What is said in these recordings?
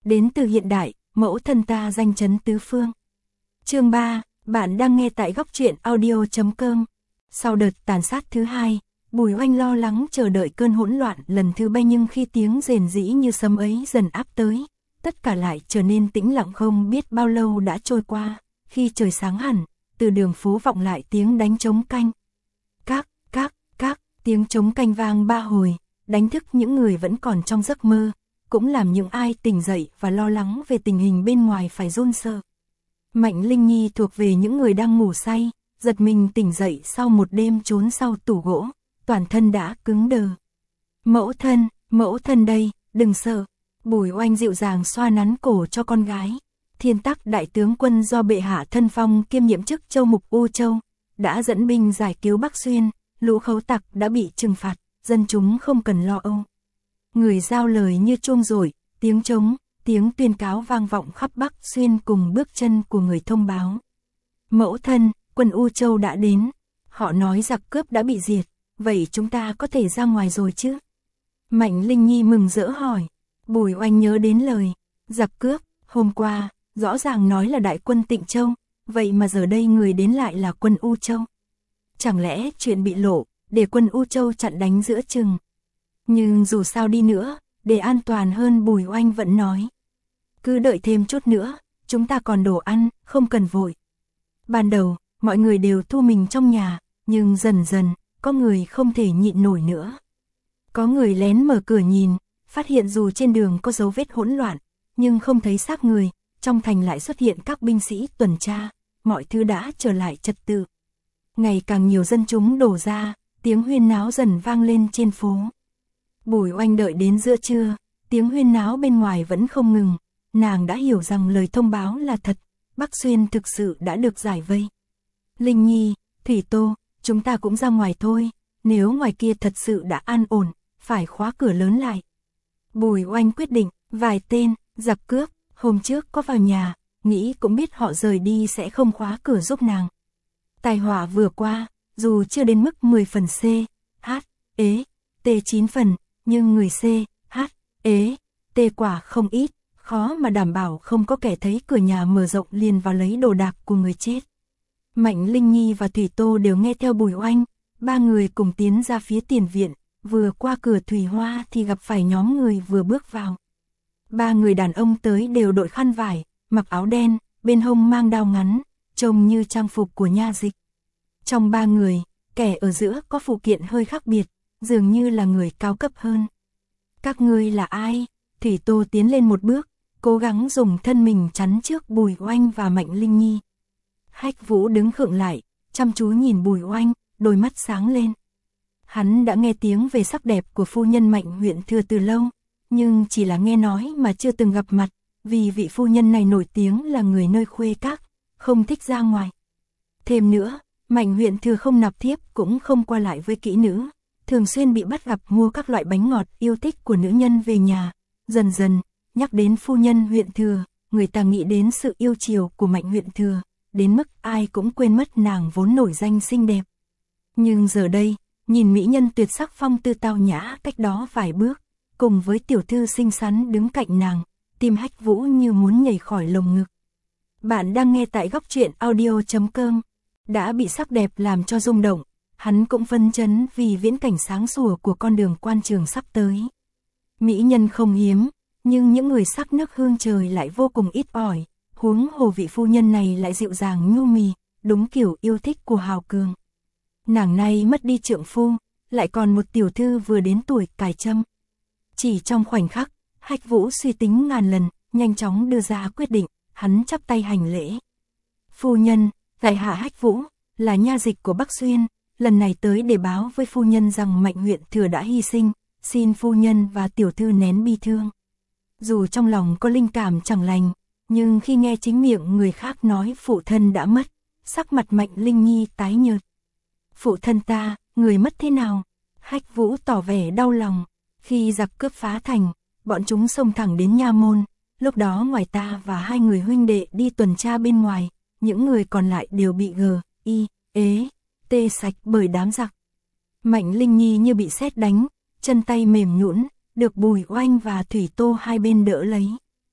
đến từ hiện đại, mẫu thân ta danh chấn tứ phương. Chương 3, bạn đang nghe tại góc truyện audio.com. Sau đợt tàn sát thứ hai, Bùi Oanh lo lắng chờ đợi cơn hỗn loạn lần thứ ba, nhưng khi tiếng rền rĩ như sấm ấy dần áp tới, tất cả lại trở nên tĩnh lặng. Không biết bao lâu đã trôi qua, khi trời sáng hẳn, từ đường phố vọng lại tiếng đánh trống canh. Các, tiếng trống canh vang 3 hồi, đánh thức những người vẫn còn trong giấc mơ, cũng làm những ai tỉnh dậy và lo lắng về tình hình bên ngoài phải run sợ. Mạnh Linh Nhi thuộc về những người đang ngủ say, giật mình tỉnh dậy sau một đêm trốn sau tủ gỗ, toàn thân đã cứng đờ. Mẫu thân đây, đừng sợ. Bùi Oanh dịu dàng xoa nắn cổ cho con gái. Thiên Tắc đại tướng quân do bệ hạ thân phong kiêm nhiệm chức Châu Mục U Châu, đã dẫn binh giải cứu Bắc Xuyên, lũ khấu tặc đã bị trừng phạt, dân chúng không cần lo âu. Người giao lời như chuông rội, tiếng trống, tiếng tuyên cáo vang vọng khắp Bắc Xuyên cùng bước chân của người thông báo. Mẫu thân, quân U Châu đã đến, họ nói giặc cướp đã bị diệt, vậy chúng ta có thể ra ngoài rồi chứ? Mạnh Linh Nhi mừng rỡ hỏi. Bùi Oanh nhớ đến lời giặc cướp, hôm qua, rõ ràng nói là đại quân Tịnh Châu, vậy mà giờ đây người đến lại là quân U Châu. Chẳng lẽ chuyện bị lộ, để quân U Châu chặn đánh giữa chừng? Nhưng dù sao đi nữa, để an toàn hơn, Bùi Oanh vẫn nói. Cứ đợi thêm chút nữa, chúng ta còn đồ ăn, không cần vội. Ban đầu, mọi người đều thu mình trong nhà, nhưng dần dần, có người không thể nhịn nổi nữa. Có người lén mở cửa nhìn, phát hiện dù trên đường có dấu vết hỗn loạn, nhưng không thấy xác người, trong thành lại xuất hiện các binh sĩ tuần tra, mọi thứ đã trở lại trật tự. Ngày càng nhiều dân chúng đổ ra, tiếng huyên náo dần vang lên trên phố. Bùi Oanh đợi đến giữa trưa, tiếng huyên náo bên ngoài vẫn không ngừng, nàng đã hiểu rằng lời thông báo là thật, Bắc Xuyên thực sự đã được giải vây. Linh Nhi, Thủy Tô, chúng ta cũng ra ngoài thôi, nếu ngoài kia thật sự đã an ổn, phải khóa cửa lớn lại. Bùi Oanh quyết định, vài tên giặc cướp hôm trước có vào nhà, nghĩ cũng biết họ rời đi sẽ không khóa cửa giúp nàng. Tai họa vừa qua, dù chưa đến mức 10 phần C, H, ế, T 9 phần, nhưng người C, H, ế, T quả không ít, khó mà đảm bảo không có kẻ thấy cửa nhà mở rộng liền vào lấy đồ đạc của người chết. Mạnh Linh Nhi và Thủy Tô đều nghe theo Bùi Oanh, ba người cùng tiến ra phía tiền viện, vừa qua cửa thủy hoa thì gặp phải nhóm người vừa bước vào. Ba người đàn ông tới đều đội khăn vải, mặc áo đen, bên hông mang đao ngắn, trông như trang phục của nha dịch. Trong ba người, kẻ ở giữa có phụ kiện hơi khác biệt, dường như là người cao cấp hơn. Các ngươi là ai? Thủy Tô tiến lên một bước, cố gắng dùng thân mình chắn trước Bùi Oanh và Mạnh Linh Nhi. Hách Vũ đứng khựng lại, chăm chú nhìn Bùi Oanh, đôi mắt sáng lên. Hắn đã nghe tiếng về sắc đẹp của phu nhân Mạnh huyện Thừa từ lâu, nhưng chỉ là nghe nói mà chưa từng gặp mặt, vì vị phu nhân này nổi tiếng là người nơi khuê các, không thích ra ngoài. Thêm nữa, Mạnh huyện Thừa không nạp thiếp cũng không qua lại với kỹ nữ, thường xuyên bị bắt gặp mua các loại bánh ngọt yêu thích của nữ nhân về nhà. Dần dần, nhắc đến phu nhân huyện Thừa, người ta nghĩ đến sự yêu chiều của Mạnh huyện Thừa, đến mức ai cũng quên mất nàng vốn nổi danh xinh đẹp. Nhưng giờ đây, nhìn mỹ nhân tuyệt sắc phong tư tao nhã cách đó vài bước, cùng với tiểu thư xinh xắn đứng cạnh nàng, tim Hách Vũ như muốn nhảy khỏi lồng ngực. Bạn đang nghe tại góc truyện audio.com. Đã bị sắc đẹp làm cho rung động, hắn cũng phấn chấn vì viễn cảnh sáng sủa của con đường quan trường sắp tới. Mỹ nhân không hiếm, nhưng những người sắc nước hương trời lại vô cùng ít ỏi, huống hồ vị phu nhân này lại dịu dàng nhu mì, đúng kiểu yêu thích của hào cường. Nàng này mất đi trượng phu, lại còn một tiểu thư vừa đến tuổi cài châm. Chỉ trong khoảnh khắc, Hách Vũ suy tính ngàn lần, nhanh chóng đưa ra quyết định, hắn chắp tay hành lễ. Phu nhân, tại hạ Hách Vũ, là nha dịch của Bắc Xuyên, lần này tới để báo với phu nhân rằng Mạnh huyện Thừa đã hy sinh, xin phu nhân và tiểu thư nén bi thương. Dù trong lòng có linh cảm chẳng lành, nhưng khi nghe chính miệng người khác nói phụ thân đã mất, sắc mặt Mạnh Linh Nhi tái nhợt. Phụ thân ta, người mất thế nào? Hách Vũ tỏ vẻ đau lòng. Khi giặc cướp phá thành, bọn chúng xông thẳng đến nha môn, lúc đó ngoài ta và hai người huynh đệ đi tuần tra bên ngoài, những người còn lại đều bị tê sạch bởi đám giặc. Mạnh Linh Nhi như bị sét đánh, chân tay mềm nhũn, được Bùi Oanh và Thủy Tô hai bên đỡ lấy.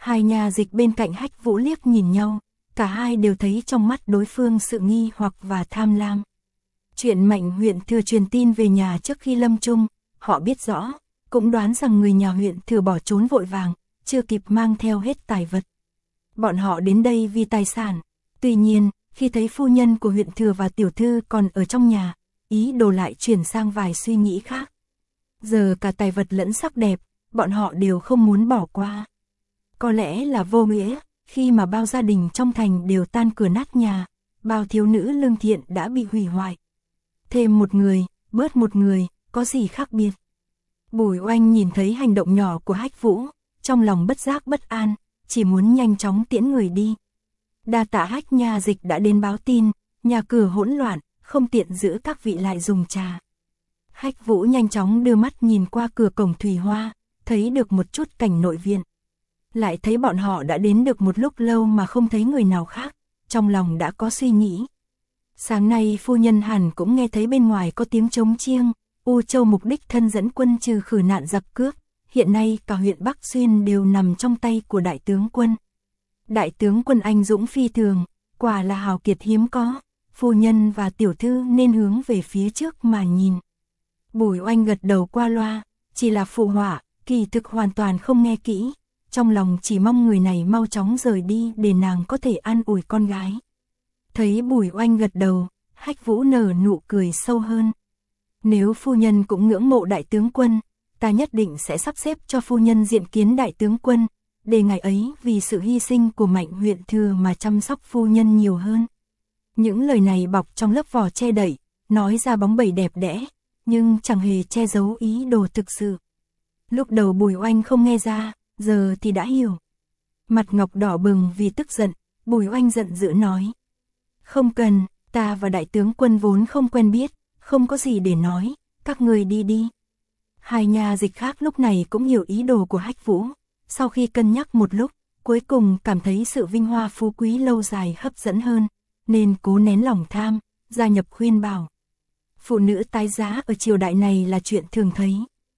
Hai nhà dịch bên cạnh Hách Vũ liếc nhìn nhau, cả hai đều thấy trong mắt đối phương sự nghi hoặc và tham lam. Chuyện Mạnh huyện Thừa truyền tin về nhà trước khi lâm chung, họ biết rõ, cũng đoán rằng người nhà huyện Thừa bỏ trốn vội vàng, chưa kịp mang theo hết tài vật. Bọn họ đến đây vì tài sản. Tuy nhiên, khi thấy phu nhân của huyện Thừa và tiểu thư còn ở trong nhà, ý đồ lại chuyển sang vài suy nghĩ khác. Giờ cả tài vật lẫn sắc đẹp, bọn họ đều không muốn bỏ qua. Có lẽ là vô nghĩa, khi mà bao gia đình trong thành đều tan cửa nát nhà, bao thiếu nữ lương thiện đã bị hủy hoại. Thêm một người, bớt một người, có gì khác biệt. Bùi Oanh nhìn thấy hành động nhỏ của Hách Vũ, trong lòng bất giác bất an, chỉ muốn nhanh chóng tiễn người đi. Đa tạ Hách nhà dịch đã đến báo tin, nhà cửa hỗn loạn, không tiện giữ các vị lại dùng trà. Hách Vũ nhanh chóng đưa mắt nhìn qua cửa cổng Thủy Hoa, thấy được một chút cảnh nội viện. Lại thấy bọn họ đã đến được một lúc lâu mà không thấy người nào khác, trong lòng đã có suy nghĩ. Sáng nay phu nhân hẳn cũng nghe thấy bên ngoài có tiếng trống chiêng, U Châu mục đích thân dẫn quân trừ khử nạn giặc cướp, hiện nay cả huyện Bắc Xuyên đều nằm trong tay của đại tướng quân. Đại tướng quân anh dũng phi thường, quả là hào kiệt hiếm có, phu nhân và tiểu thư nên hướng về phía trước mà nhìn. Bùi Oanh gật đầu qua loa, chỉ là phụ họa, kỳ thực hoàn toàn không nghe kỹ, trong lòng chỉ mong người này mau chóng rời đi để nàng có thể an ủi con gái. Thấy Bùi Oanh gật đầu, Hách Vũ nở nụ cười sâu hơn. Nếu phu nhân cũng ngưỡng mộ đại tướng quân, ta nhất định sẽ sắp xếp cho phu nhân diện kiến đại tướng quân, để ngày ấy vì sự hy sinh của Mạnh huyện Thừa mà chăm sóc phu nhân nhiều hơn. Những lời này bọc trong lớp vỏ che đậy, nói ra bóng bẩy đẹp đẽ, nhưng chẳng hề che giấu ý đồ thực sự. Lúc đầu Bùi Oanh không nghe ra, giờ thì đã hiểu. Mặt ngọc đỏ bừng vì tức giận, Bùi Oanh giận dữ nói. Không cần, ta và đại tướng quân vốn không quen biết, không có gì để nói, các người đi đi. Hai nhà dịch khác lúc này cũng hiểu ý đồ của Hách Vũ, sau khi cân nhắc một lúc, cuối cùng cảm thấy sự vinh hoa phú quý lâu dài hấp dẫn hơn, nên cố nén lòng tham, gia nhập khuyên bảo. Phụ nữ tái giá ở triều đại này là chuyện thường thấy.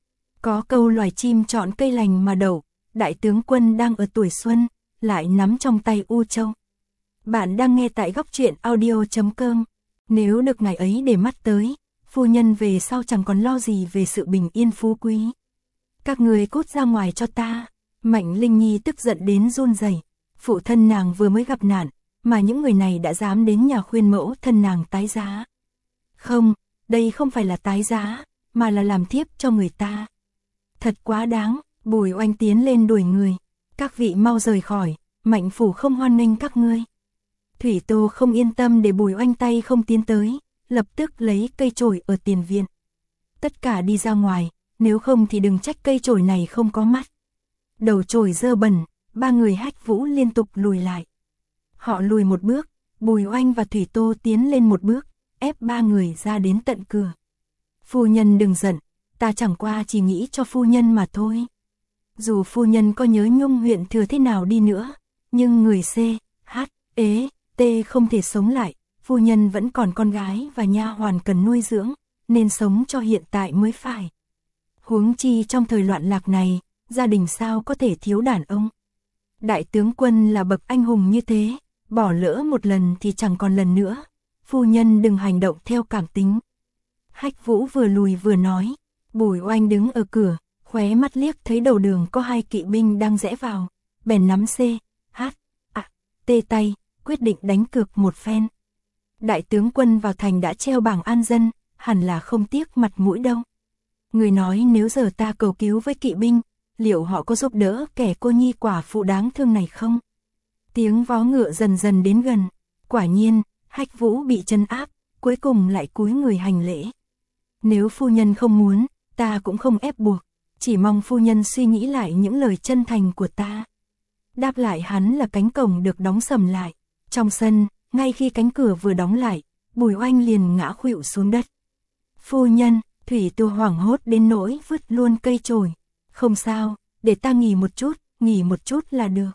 Có câu loài chim chọn cây lành mà đậu, đại tướng quân đang ở tuổi xuân, lại nắm trong tay U Châu. Bạn đang nghe tại góc truyện audio.com. Nếu được ngày ấy để mắt tới, phu nhân về sau chẳng còn lo gì về sự bình yên phú quý. Các người cút ra ngoài cho ta. Mạnh Linh Nhi tức giận đến run rẩy. Phụ thân nàng vừa mới gặp nạn, mà những người này đã dám đến nhà khuyên mẫu thân nàng tái giá. Không, đây không phải là tái giá, mà là làm thiếp cho người ta. Thật quá đáng. Bùi Oanh tiến lên đuổi người. Các vị mau rời khỏi, Mạnh phủ không hoan nghênh các ngươi. Thủy Tô không yên tâm để Bùi Oanh tay không tiến tới, lập tức lấy cây chổi ở tiền viện. Tất cả đi ra ngoài, nếu không thì đừng trách cây chổi này không có mắt. Đầu chổi dơ bẩn, ba người Hách Vũ liên tục lùi lại. Họ lùi một bước, Bùi Oanh và Thủy Tô tiến lên một bước, ép ba người ra đến tận cửa. Phu nhân đừng giận, ta chẳng qua chỉ nghĩ cho phu nhân mà thôi. Dù phu nhân có nhớ nhung huyện Thừa thế nào đi nữa, nhưng người C, H, E, T không thể sống lại, phu nhân vẫn còn con gái và nha hoàn cần nuôi dưỡng, nên sống cho hiện tại mới phải. Huống chi trong thời loạn lạc này, gia đình sao có thể thiếu đàn ông. Đại tướng quân là bậc anh hùng như thế, bỏ lỡ một lần thì chẳng còn lần nữa, phu nhân đừng hành động theo cảm tính. Hách Vũ vừa lùi vừa nói, Bùi Oanh đứng ở cửa, khóe mắt liếc thấy đầu đường có hai kỵ binh đang rẽ vào, bèn nắm C, H, A, T tay, quyết định đánh cược một phen. Đại tướng quân vào thành đã treo bảng an dân, hẳn là không tiếc mặt mũi đâu. Người nói nếu giờ ta cầu cứu với kỵ binh, liệu họ có giúp đỡ kẻ cô nhi quả phụ đáng thương này không? Tiếng vó ngựa dần dần đến gần, quả nhiên, Hách Vũ bị trấn áp, cuối cùng lại cúi người hành lễ. Nếu phu nhân không muốn, ta cũng không ép buộc, chỉ mong phu nhân suy nghĩ lại những lời chân thành của ta. Đáp lại hắn là cánh cổng được đóng sầm lại. Trong sân, ngay khi cánh cửa vừa đóng lại, Bùi Oanh liền ngã khuỵu xuống đất. Phu nhân, Thủy Tô hoảng hốt đến nỗi vứt luôn cây chổi. Không sao, để ta nghỉ một chút là được.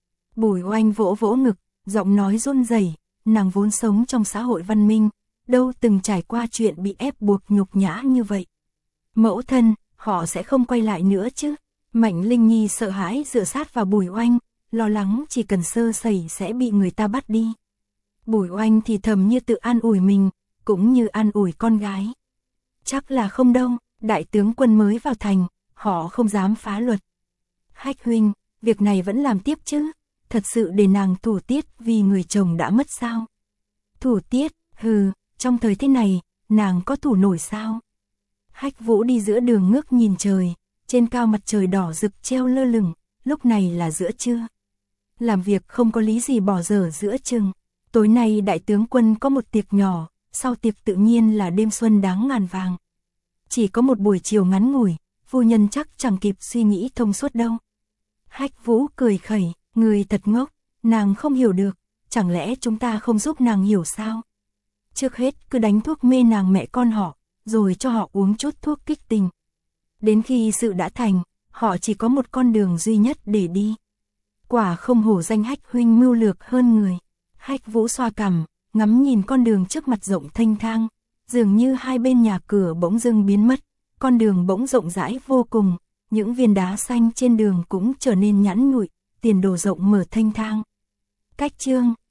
Bùi Oanh vỗ vỗ ngực, giọng nói run rẩy, nàng vốn sống trong xã hội văn minh, đâu từng trải qua chuyện bị ép buộc nhục nhã như vậy. Mẫu thân, họ sẽ không quay lại nữa chứ? Mạnh Linh Nhi sợ hãi dựa sát vào Bùi Oanh, lo lắng chỉ cần sơ sẩy sẽ bị người ta bắt đi. Bùi Oanh thì thầm như tự an ủi mình, cũng như an ủi con gái. Chắc là không đâu, đại tướng quân mới vào thành, họ không dám phá luật. Hách huynh, việc này vẫn làm tiếp chứ, thật sự để nàng thủ tiết vì người chồng đã mất sao? Thủ tiết, hừ, trong thời thế này, nàng có thủ nổi sao? Hách Vũ đi giữa đường ngước nhìn trời, trên cao mặt trời đỏ rực treo lơ lửng, lúc này là giữa trưa. Làm việc không có lý gì bỏ dở giữa chừng. Tối nay đại tướng quân có một tiệc nhỏ, sau tiệc tự nhiên là đêm xuân đáng ngàn vàng. Chỉ có một buổi chiều ngắn ngủi, phu nhân chắc chẳng kịp suy nghĩ thông suốt đâu. Hách Vũ cười khẩy, người thật ngốc, nàng không hiểu được, chẳng lẽ chúng ta không giúp nàng hiểu sao? Trước hết cứ đánh thuốc mê nàng mẹ con họ, rồi cho họ uống chút thuốc kích tình. Đến khi sự đã thành, họ chỉ có một con đường duy nhất để đi. Quả không hổ danh Hách huynh mưu lược hơn người. Hách Vũ xoa cằm, ngắm nhìn con đường trước mặt rộng thênh thang, dường như hai bên nhà cửa bỗng dưng biến mất, con đường bỗng rộng rãi vô cùng, những viên đá xanh trên đường cũng trở nên nhẵn nhụi, tiền đồ rộng mở thênh thang. Cách chương